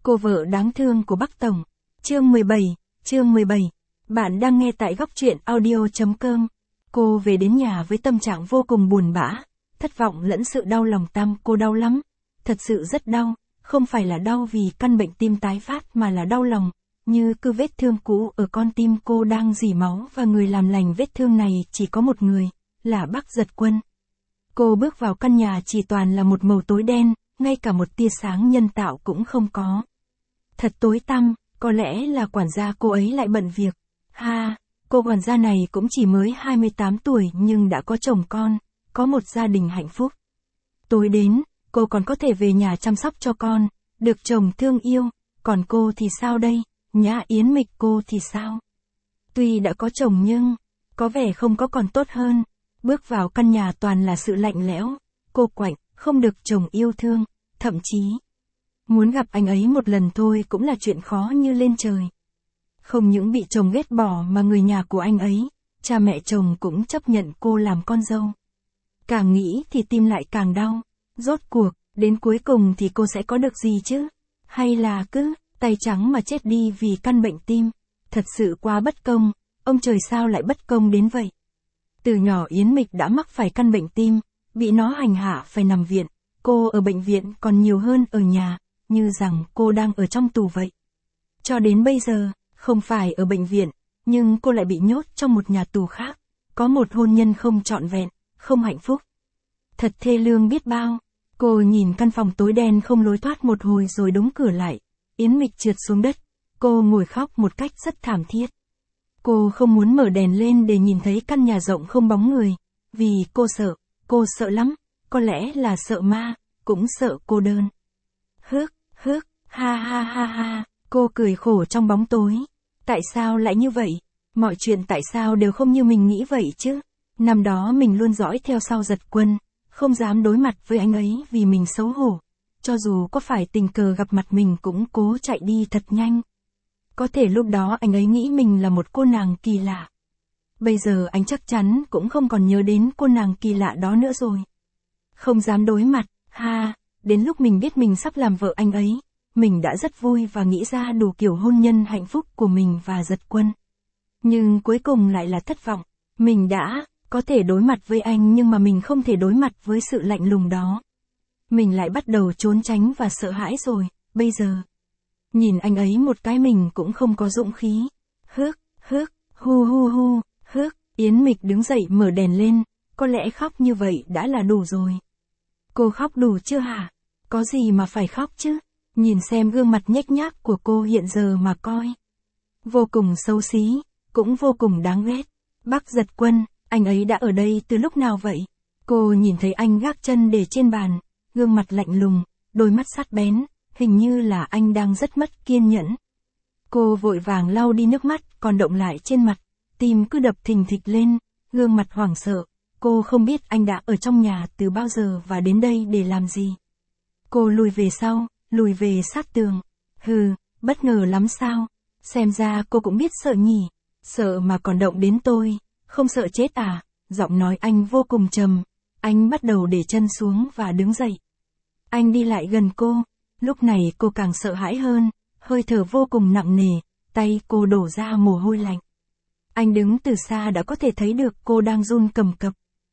Cô vợ đáng thương của Bắc Tổng. Chương 17. Bạn đang nghe tại góc truyện audio.com. Cô về đến nhà với tâm trạng vô cùng buồn bã, thất vọng lẫn sự đau lòng. Cô đau lắm, thật sự rất đau, không phải là đau vì căn bệnh tim tái phát mà là đau lòng, như cứ vết thương cũ ở con tim cô đang rỉ máu và người làm lành vết thương này chỉ có một người, là Bác Giật Quân. Cô bước vào căn nhà chỉ toàn là một màu tối đen, ngay cả một tia sáng nhân tạo cũng không có. Thật tối tăm, có lẽ là quản gia cô ấy lại bận việc. Cô quản gia này cũng chỉ mới 28 tuổi nhưng đã có chồng con, có một gia đình hạnh phúc. Tối đến, cô còn có thể về nhà chăm sóc cho con, được chồng thương yêu, còn cô thì sao đây, Nhã Yến Mịch cô thì sao? Tuy đã có chồng nhưng, có vẻ không có còn tốt hơn. Bước vào căn nhà toàn là sự lạnh lẽo, cô quạnh, không được chồng yêu thương, thậm chí muốn gặp anh ấy một lần thôi cũng là chuyện khó như lên trời. Không những bị chồng ghét bỏ mà người nhà của anh ấy, cha mẹ chồng cũng chấp nhận cô làm con dâu. Càng nghĩ thì tim lại càng đau, rốt cuộc, đến cuối cùng thì cô sẽ có được gì chứ? Hay là cứ, tay trắng mà chết đi vì căn bệnh tim? Thật sự quá bất công, ông trời sao lại bất công đến vậy? Từ nhỏ Yến Mịch đã mắc phải căn bệnh tim, bị nó hành hạ phải nằm viện, cô ở bệnh viện còn nhiều hơn ở nhà, như rằng cô đang ở trong tù vậy. Cho đến bây giờ, không phải ở bệnh viện, nhưng cô lại bị nhốt trong một nhà tù khác, có một hôn nhân không trọn vẹn, không hạnh phúc. Thật thê lương biết bao. Cô nhìn căn phòng tối đen không lối thoát một hồi rồi đóng cửa lại. Yến Mịch trượt xuống đất, cô ngồi khóc một cách rất thảm thiết. Cô không muốn mở đèn lên để nhìn thấy căn nhà rộng không bóng người, vì cô sợ lắm, có lẽ là sợ ma, cũng sợ cô đơn. Ha, cô cười khổ trong bóng tối. Tại sao lại như vậy? Mọi chuyện tại sao đều không như mình nghĩ vậy chứ? Năm đó mình luôn dõi theo sau Giật Quân, không dám đối mặt với anh ấy vì mình xấu hổ. Cho dù có phải tình cờ gặp mặt mình cũng cố chạy đi thật nhanh. Có thể lúc đó anh ấy nghĩ mình là một cô nàng kỳ lạ. Bây giờ anh chắc chắn cũng không còn nhớ đến cô nàng kỳ lạ đó nữa rồi. Không dám đối mặt, đến lúc mình biết mình sắp làm vợ anh ấy, mình đã rất vui và nghĩ ra đủ kiểu hôn nhân hạnh phúc của mình và Giật Quân. Nhưng cuối cùng lại là thất vọng. Mình đã có thể đối mặt với anh nhưng mà mình không thể đối mặt với sự lạnh lùng đó. Mình lại bắt đầu trốn tránh và sợ hãi rồi, bây giờ. Nhìn anh ấy một cái mình cũng không có dũng khí. Yến Mịch đứng dậy mở đèn lên, có lẽ khóc như vậy đã là đủ rồi. Cô khóc đủ chưa hả? Có gì mà phải khóc chứ? Nhìn xem gương mặt nhếch nhác của cô hiện giờ mà coi. Vô cùng xấu xí, cũng vô cùng đáng ghét. Bác Giật Quân, anh ấy đã ở đây từ lúc nào vậy? Cô nhìn thấy anh gác chân để trên bàn, gương mặt lạnh lùng, đôi mắt sắc bén, hình như là anh đang rất mất kiên nhẫn. Cô vội vàng lau đi nước mắt còn đọng lại trên mặt, tim cứ đập thình thịch lên, gương mặt hoảng sợ. Cô không biết anh đã ở trong nhà từ bao giờ và đến đây để làm gì. Cô lùi về sau, lùi về sát tường. Bất ngờ lắm sao? Xem ra cô cũng biết sợ nhỉ. Sợ mà còn động đến tôi, không sợ chết à? Giọng nói anh vô cùng trầm. Anh bắt đầu để chân xuống và đứng dậy. Anh đi lại gần cô. Lúc này cô càng sợ hãi hơn, hơi thở vô cùng nặng nề, tay cô đổ ra mồ hôi lạnh. Anh đứng từ xa đã có thể thấy được cô đang run cầm cập.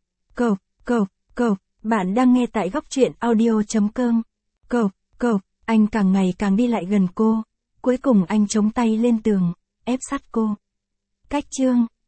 Bạn đang nghe tại góc truyện audio.com. Anh càng ngày càng đi lại gần cô. Cuối cùng anh chống tay lên tường, ép sát cô. Cách chương